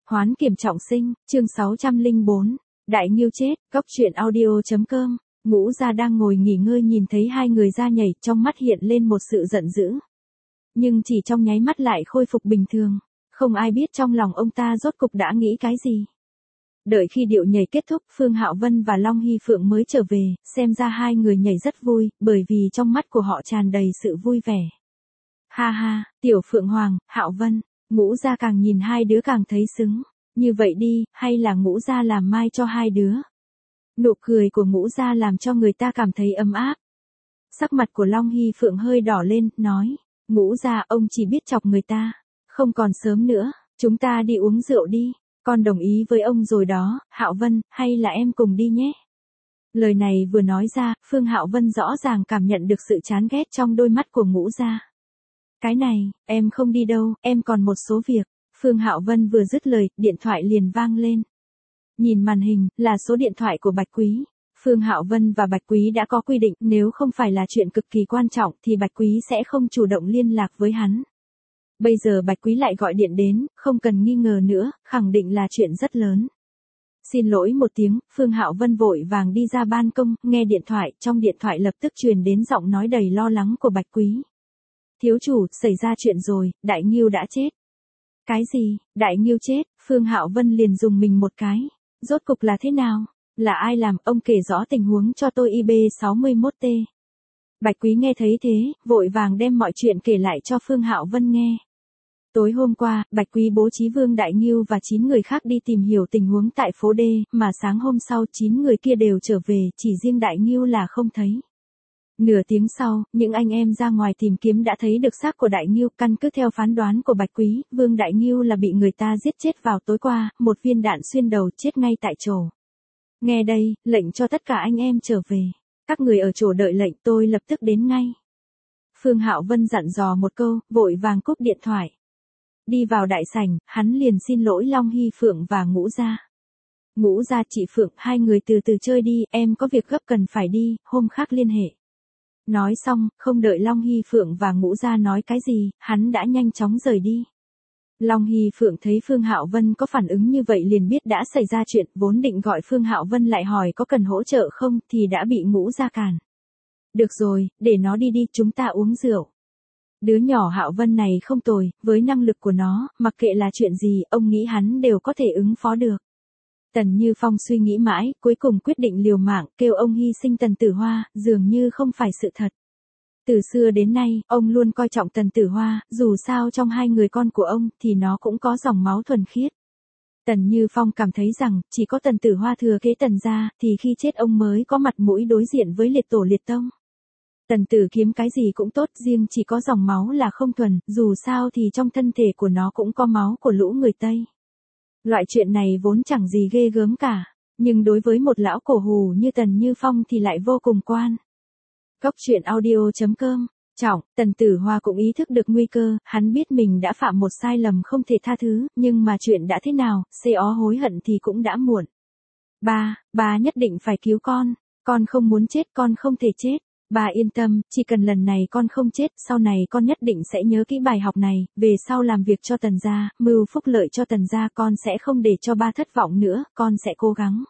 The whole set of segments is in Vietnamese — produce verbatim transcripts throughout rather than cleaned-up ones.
Hoán kiểm trọng sinh, chương sáu trăm lẻ bốn. Đại Nghiêu chết, góc truyện audio.com. Ngũ Gia đang ngồi nghỉ ngơi nhìn thấy hai người ra nhảy, trong mắt hiện lên một sự giận dữ. Nhưng chỉ trong nháy mắt lại khôi phục bình thường. Không ai biết trong lòng ông ta rốt cục đã nghĩ cái gì. Đợi khi điệu nhảy kết thúc, Phương Hạo Vân và Long Hy Phượng mới trở về, xem ra hai người nhảy rất vui, bởi vì trong mắt của họ tràn đầy sự vui vẻ. Ha ha, Tiểu Phượng Hoàng, Hạo Vân. Ngũ Gia càng nhìn hai đứa càng thấy xứng. Như vậy đi, hay là Ngũ Gia làm mai cho hai đứa. Nụ cười của Ngũ Gia làm cho người ta cảm thấy ấm áp. Sắc mặt của Long Hy Phượng hơi đỏ lên, nói. Ngũ Gia, ông chỉ biết chọc người ta. Không còn sớm nữa, chúng ta đi uống rượu đi. Con đồng ý với ông rồi đó, Hạo Vân, hay là em cùng đi nhé. Lời này vừa nói ra, Phương Hạo Vân rõ ràng cảm nhận được sự chán ghét trong đôi mắt của Ngũ Gia. Cái này, em không đi đâu, em còn một số việc. Phương Hạo Vân vừa dứt lời, điện thoại liền vang lên. Nhìn màn hình, là số điện thoại của Bạch Quý. Phương Hạo Vân và Bạch Quý đã có quy định, nếu không phải là chuyện cực kỳ quan trọng thì Bạch Quý sẽ không chủ động liên lạc với hắn. Bây giờ Bạch Quý lại gọi điện đến, không cần nghi ngờ nữa, khẳng định là chuyện rất lớn. Xin lỗi một tiếng, Phương Hạo Vân vội vàng đi ra ban công, nghe điện thoại, trong điện thoại lập tức truyền đến giọng nói đầy lo lắng của Bạch Quý. Thiếu chủ, xảy ra chuyện rồi, Đại Nghiêu đã chết. Cái gì, Đại Nghiêu chết? Phương Hạo Vân liền dùng mình một cái. Rốt cục là thế nào? Là ai làm? Ông kể rõ tình huống cho tôi I B sáu mốt T. Bạch Quý nghe thấy thế, vội vàng đem mọi chuyện kể lại cho Phương Hạo Vân nghe. Tối hôm qua, Bạch Quý bố trí Vương Đại Nghiêu và chín người khác đi tìm hiểu tình huống tại phố D, mà sáng hôm sau chín người kia đều trở về, chỉ riêng Đại Nghiêu là không thấy. Nửa tiếng sau, những anh em ra ngoài tìm kiếm đã thấy được xác của Đại Nghiêu, căn cứ theo phán đoán của Bạch Quý, Vương Đại Nghiêu là bị người ta giết chết vào tối qua, một viên đạn xuyên đầu chết ngay tại chỗ. Nghe đây, lệnh cho tất cả anh em trở về. Các người ở chỗ đợi lệnh, tôi lập tức đến ngay. Phương Hạo Vân dặn dò một câu, vội vàng cúp điện thoại. Đi vào đại sảnh, hắn liền xin lỗi Long Hy Phượng và Ngũ Gia. Ngũ Gia, chị Phượng, hai người từ từ chơi đi, em có việc gấp cần phải đi, hôm khác liên hệ. Nói xong, không đợi Long Hy Phượng và Ngũ Gia nói cái gì, hắn đã nhanh chóng rời đi. Long Hy Phượng thấy Phương Hạo Vân có phản ứng như vậy liền biết đã xảy ra chuyện, vốn định gọi Phương Hạo Vân lại hỏi có cần hỗ trợ không, thì đã bị Ngũ Gia cản. Được rồi, để nó đi đi, chúng ta uống rượu. Đứa nhỏ Hạo Vân này không tồi, với năng lực của nó, mặc kệ là chuyện gì, ông nghĩ hắn đều có thể ứng phó được. Tần Như Phong suy nghĩ mãi, cuối cùng quyết định liều mạng, kêu ông hy sinh Tần Tử Hoa, dường như không phải sự thật. Từ xưa đến nay, ông luôn coi trọng Tần Tử Hoa, dù sao trong hai người con của ông, thì nó cũng có dòng máu thuần khiết. Tần Như Phong cảm thấy rằng, chỉ có Tần Tử Hoa thừa kế Tần gia, thì khi chết ông mới có mặt mũi đối diện với liệt tổ liệt tông. Tần Tử Kiếm cái gì cũng tốt, riêng chỉ có dòng máu là không thuần, dù sao thì trong thân thể của nó cũng có máu của lũ người Tây. Loại chuyện này vốn chẳng gì ghê gớm cả, nhưng đối với một lão cổ hù như Tần Như Phong thì lại vô cùng quan. Góc truyện audio.com. Trọng, Tần Tử Hoa cũng ý thức được nguy cơ, hắn biết mình đã phạm một sai lầm không thể tha thứ, nhưng mà chuyện đã thế nào, xê ó hối hận thì cũng đã muộn. Ba, ba nhất định phải cứu con, con không muốn chết, con không thể chết. Bà yên tâm, chỉ cần lần này con không chết, sau này con nhất định sẽ nhớ kỹ bài học này, về sau làm việc cho Tần gia, mưu phúc lợi cho Tần gia, con sẽ không để cho ba thất vọng nữa, con sẽ cố gắng.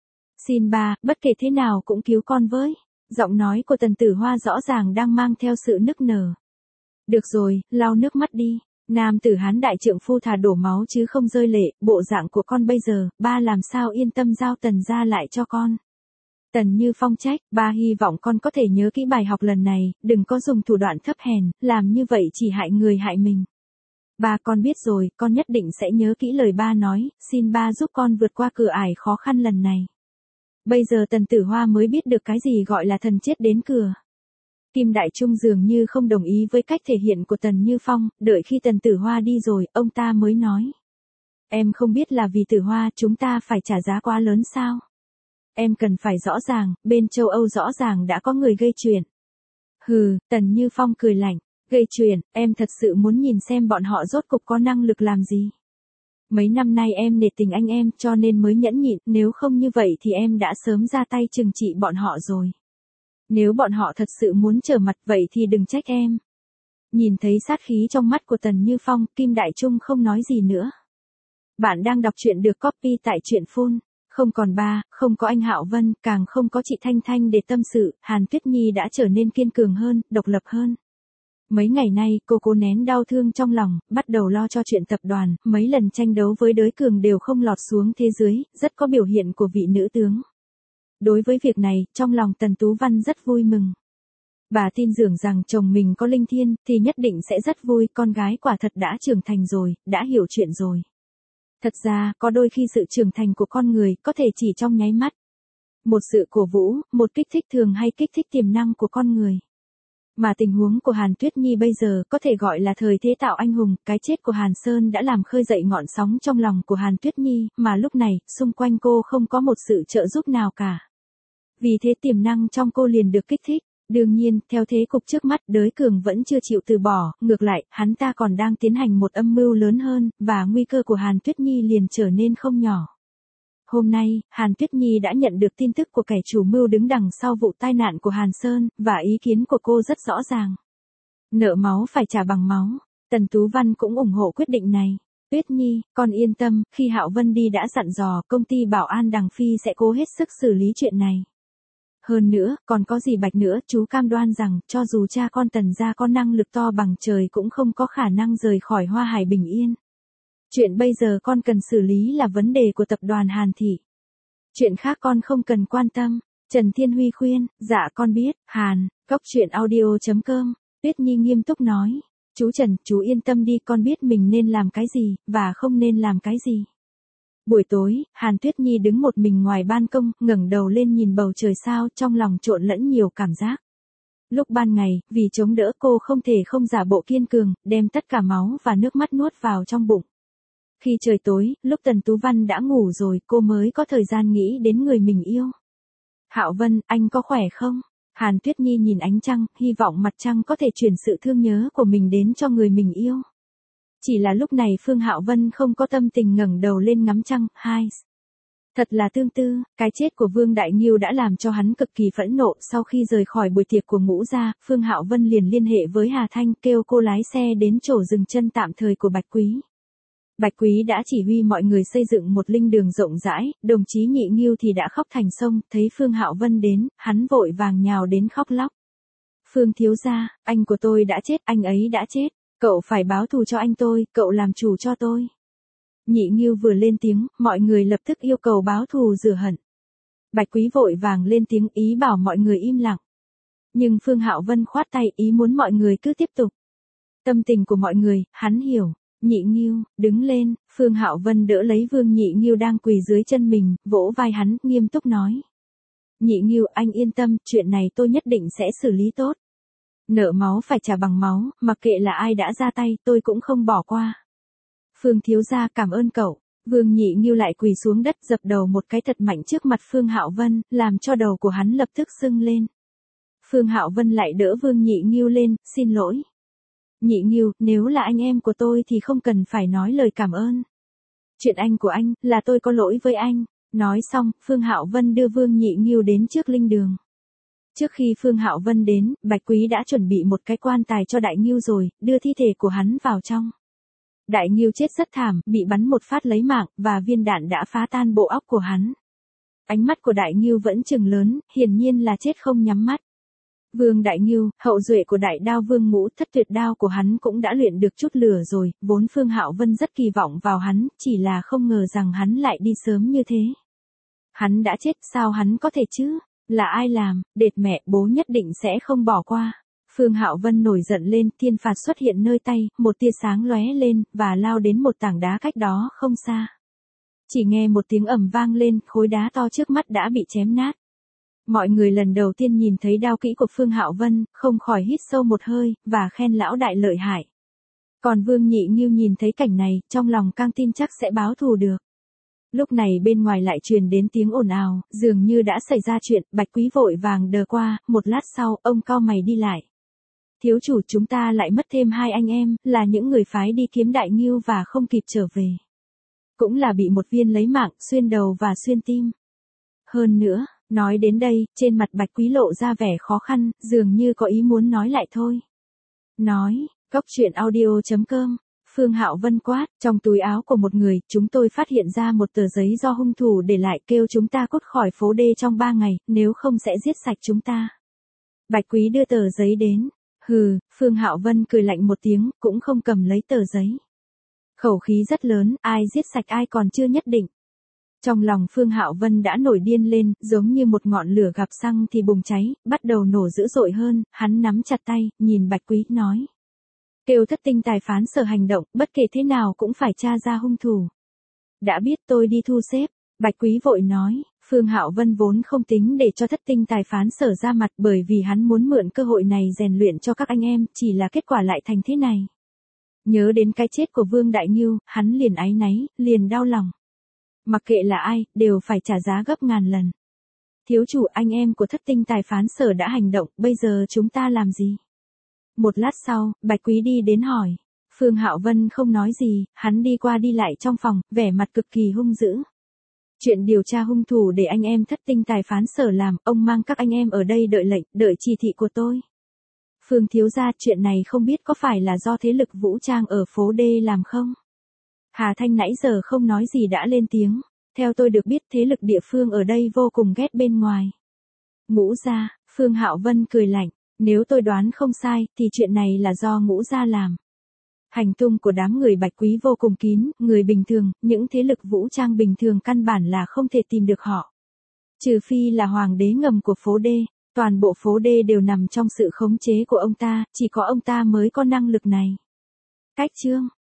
Xin ba, bất kể thế nào cũng cứu con với. Giọng nói của Tần Tử Hoa rõ ràng đang mang theo sự nức nở. Được rồi, lau nước mắt đi. Nam tử Hán đại trượng phu thà đổ máu chứ không rơi lệ, bộ dạng của con bây giờ, ba làm sao yên tâm giao Tần gia lại cho con. Tần Như Phong trách, ba hy vọng con có thể nhớ kỹ bài học lần này, đừng có dùng thủ đoạn thấp hèn, làm như vậy chỉ hại người hại mình. Ba, con biết rồi, con nhất định sẽ nhớ kỹ lời ba nói, xin ba giúp con vượt qua cửa ải khó khăn lần này. Bây giờ Tần Tử Hoa mới biết được cái gì gọi là thần chết đến cửa. Kim Đại Trung dường như không đồng ý với cách thể hiện của Tần Như Phong, đợi khi Tần Tử Hoa đi rồi, ông ta mới nói. Em không biết là vì Tử Hoa chúng ta phải trả giá quá lớn sao? Em cần phải rõ ràng, bên châu Âu rõ ràng đã có người gây chuyện. Hừ, Tần Như Phong cười lạnh, gây chuyện, em thật sự muốn nhìn xem bọn họ rốt cục có năng lực làm gì. Mấy năm nay em nể tình anh em cho nên mới nhẫn nhịn, nếu không như vậy thì em đã sớm ra tay trừng trị bọn họ rồi. Nếu bọn họ thật sự muốn trở mặt vậy thì đừng trách em. Nhìn thấy sát khí trong mắt của Tần Như Phong, Kim Đại Trung không nói gì nữa. Bạn đang đọc truyện được copy tại truyện phun. Không còn ba, không có anh Hạo Vân, càng không có chị Thanh Thanh để tâm sự, Hàn Tuyết Nhi đã trở nên kiên cường hơn, độc lập hơn. Mấy ngày nay, cô cố nén đau thương trong lòng, bắt đầu lo cho chuyện tập đoàn, mấy lần tranh đấu với đới cường đều không lọt xuống thế dưới, rất có biểu hiện của vị nữ tướng. Đối với việc này, trong lòng Tần Tú Văn rất vui mừng. Bà tin tưởng rằng chồng mình có linh thiên, thì nhất định sẽ rất vui, con gái quả thật đã trưởng thành rồi, đã hiểu chuyện rồi. Thật ra, có đôi khi sự trưởng thành của con người có thể chỉ trong nháy mắt. Một sự cổ vũ, một kích thích thường hay kích thích tiềm năng của con người. Mà tình huống của Hàn Tuyết Nhi bây giờ có thể gọi là thời thế tạo anh hùng, cái chết của Hàn Sơn đã làm khơi dậy ngọn sóng trong lòng của Hàn Tuyết Nhi, mà lúc này, xung quanh cô không có một sự trợ giúp nào cả. Vì thế tiềm năng trong cô liền được kích thích. Đương nhiên, theo thế cục trước mắt, đới cường vẫn chưa chịu từ bỏ, ngược lại, hắn ta còn đang tiến hành một âm mưu lớn hơn, và nguy cơ của Hàn Tuyết Nhi liền trở nên không nhỏ. Hôm nay, Hàn Tuyết Nhi đã nhận được tin tức của kẻ chủ mưu đứng đằng sau vụ tai nạn của Hàn Sơn, và ý kiến của cô rất rõ ràng. Nợ máu phải trả bằng máu, Tần Tú Văn cũng ủng hộ quyết định này. Tuyết Nhi, con yên tâm, khi Hạo Vân đi đã dặn dò công ty bảo an Đằng Phi sẽ cố hết sức xử lý chuyện này. Hơn nữa, còn có gì Bạch nữa, chú cam đoan rằng, cho dù cha con Tần gia có năng lực to bằng trời cũng không có khả năng rời khỏi Hoa Hải bình yên. Chuyện bây giờ con cần xử lý là vấn đề của tập đoàn Hàn Thị. Chuyện khác con không cần quan tâm. Trần Thiên Huy khuyên, dạ con biết, Hàn, cốc truyện audio chấm com. Tuyết Nhi nghiêm túc nói, chú Trần, chú yên tâm đi, con biết mình nên làm cái gì, và không nên làm cái gì. Buổi tối, Hàn Tuyết Nhi đứng một mình ngoài ban công, ngẩng đầu lên nhìn bầu trời sao, trong lòng trộn lẫn nhiều cảm giác. Lúc ban ngày, vì chống đỡ cô không thể không giả bộ kiên cường, đem tất cả máu và nước mắt nuốt vào trong bụng. Khi trời tối, lúc Tần Tú Văn đã ngủ rồi, cô mới có thời gian nghĩ đến người mình yêu. Hạo Vân, anh có khỏe không? Hàn Tuyết Nhi nhìn ánh trăng, hy vọng mặt trăng có thể truyền sự thương nhớ của mình đến cho người mình yêu. Chỉ là lúc này Phương Hạo Vân không có tâm tình ngẩng đầu lên ngắm trăng. Hai. Thật là tương tư, cái chết của Vương Đại Nghiêu đã làm cho hắn cực kỳ phẫn nộ. Sau khi rời khỏi buổi tiệc của Ngũ gia, Phương Hạo Vân liền liên hệ với Hà Thanh, kêu cô lái xe đến chỗ dừng chân tạm thời của Bạch Quý. Bạch Quý đã chỉ huy mọi người xây dựng một linh đường rộng rãi, đồng chí Nhị Nghiêu thì đã khóc thành sông, thấy Phương Hạo Vân đến, hắn vội vàng nhào đến khóc lóc. Phương thiếu gia, anh của tôi đã chết, anh ấy đã chết. Cậu phải báo thù cho anh tôi, cậu làm chủ cho tôi. Nhị Nghiêu vừa lên tiếng, mọi người lập tức yêu cầu báo thù rửa hận. Bạch Quý vội vàng lên tiếng ý bảo mọi người im lặng. Nhưng Phương Hạo Vân khoát tay ý muốn mọi người cứ tiếp tục. Tâm tình của mọi người, hắn hiểu. Nhị Nghiêu, đứng lên, Phương Hạo Vân đỡ lấy Vương Nhị Nghiêu đang quỳ dưới chân mình, vỗ vai hắn, nghiêm túc nói. Nhị Nghiêu, anh yên tâm, chuyện này tôi nhất định sẽ xử lý tốt. Nợ máu phải trả bằng máu, mặc kệ là ai đã ra tay, tôi cũng không bỏ qua. Phương thiếu gia cảm ơn cậu. Vương Nhị Nghiêu lại quỳ xuống đất dập đầu một cái thật mạnh trước mặt Phương Hạo Vân, làm cho đầu của hắn lập tức sưng lên. Phương Hạo Vân lại đỡ Vương Nhị Nghiêu lên, xin lỗi. Nhị Nghiêu, nếu là anh em của tôi thì không cần phải nói lời cảm ơn. Chuyện anh của anh, là tôi có lỗi với anh. Nói xong, Phương Hạo Vân đưa Vương Nhị Nghiêu đến trước linh đường. Trước khi Phương Hạo Vân đến, Bạch Quý đã chuẩn bị một cái quan tài cho Đại Nghiêu rồi, đưa thi thể của hắn vào trong. Đại Nghiêu chết rất thảm, bị bắn một phát lấy mạng, và viên đạn đã phá tan bộ óc của hắn. Ánh mắt của Đại Nghiêu vẫn trừng lớn, hiển nhiên là chết không nhắm mắt. Vương Đại Nghiêu, hậu duệ của Đại Đao Vương Ngũ Thất Tuyệt Đao của hắn cũng đã luyện được chút lửa rồi, vốn Phương Hạo Vân rất kỳ vọng vào hắn, chỉ là không ngờ rằng hắn lại đi sớm như thế. Hắn đã chết, sao hắn có thể chứ? Là ai làm, đệt mẹ, bố nhất định sẽ không bỏ qua. Phương Hạo Vân nổi giận lên, thiên phạt xuất hiện nơi tay, một tia sáng lóe lên, và lao đến một tảng đá cách đó không xa. Chỉ nghe một tiếng ầm vang lên, khối đá to trước mắt đã bị chém nát. Mọi người lần đầu tiên nhìn thấy đao kỹ của Phương Hạo Vân, không khỏi hít sâu một hơi, và khen lão đại lợi hại. Còn Vương Nhị Nghiêu nhìn thấy cảnh này, trong lòng càng tin chắc sẽ báo thù được. Lúc này bên ngoài lại truyền đến tiếng ồn ào, dường như đã xảy ra chuyện, Bạch Quý vội vàng đờ qua, một lát sau, ông cau mày đi lại. Thiếu chủ, chúng ta lại mất thêm hai anh em, là những người phái đi kiếm Đại Nghiêu và không kịp trở về. Cũng là bị một viên lấy mạng, xuyên đầu và xuyên tim. Hơn nữa, nói đến đây, trên mặt Bạch Quý lộ ra vẻ khó khăn, dường như có ý muốn nói lại thôi. Nói, cốc truyện audio chấm com. Phương Hạo Vân quát, trong túi áo của một người, chúng tôi phát hiện ra một tờ giấy do hung thủ để lại, kêu chúng ta cút khỏi phố D trong ba ngày, nếu không sẽ giết sạch chúng ta. Bạch Quý đưa tờ giấy đến. Hừ, Phương Hạo Vân cười lạnh một tiếng, cũng không cầm lấy tờ giấy. Khẩu khí rất lớn, ai giết sạch ai còn chưa nhất định. Trong lòng Phương Hạo Vân đã nổi điên lên, giống như một ngọn lửa gặp xăng thì bùng cháy, bắt đầu nổ dữ dội hơn, hắn nắm chặt tay, nhìn Bạch Quý, nói. Kêu thất tinh tài phán sở hành động, bất kể thế nào cũng phải tra ra hung thủ. Đã biết, tôi đi thu xếp. Bạch Quý vội nói, Phương Hạo Vân vốn không tính để cho thất tinh tài phán sở ra mặt, bởi vì hắn muốn mượn cơ hội này rèn luyện cho các anh em, chỉ là kết quả lại thành thế này. Nhớ đến cái chết của Vương Đại Ngưu, hắn liền áy náy, liền đau lòng. Mặc kệ là ai, đều phải trả giá gấp ngàn lần. Thiếu chủ, anh em của thất tinh tài phán sở đã hành động, bây giờ chúng ta làm gì? Một lát sau, Bạch Quý đi đến hỏi. Phương Hạo Vân không nói gì, hắn đi qua đi lại trong phòng, vẻ mặt cực kỳ hung dữ. Chuyện điều tra hung thủ để anh em thất tinh tài phán sở làm, ông mang các anh em ở đây đợi lệnh, đợi chỉ thị của tôi. Phương thiếu gia, chuyện này không biết có phải là do thế lực vũ trang ở phố D làm không? Hà Thanh nãy giờ không nói gì đã lên tiếng. Theo tôi được biết thế lực địa phương ở đây vô cùng ghét bên ngoài. Ngũ gia, Phương Hạo Vân cười lạnh. Nếu tôi đoán không sai, thì chuyện này là do Ngũ gia làm. Hành tung của đám người Bạch Quý vô cùng kín, người bình thường, những thế lực vũ trang bình thường căn bản là không thể tìm được họ. Trừ phi là hoàng đế ngầm của phố D, toàn bộ phố D đều nằm trong sự khống chế của ông ta, chỉ có ông ta mới có năng lực này. Cách chương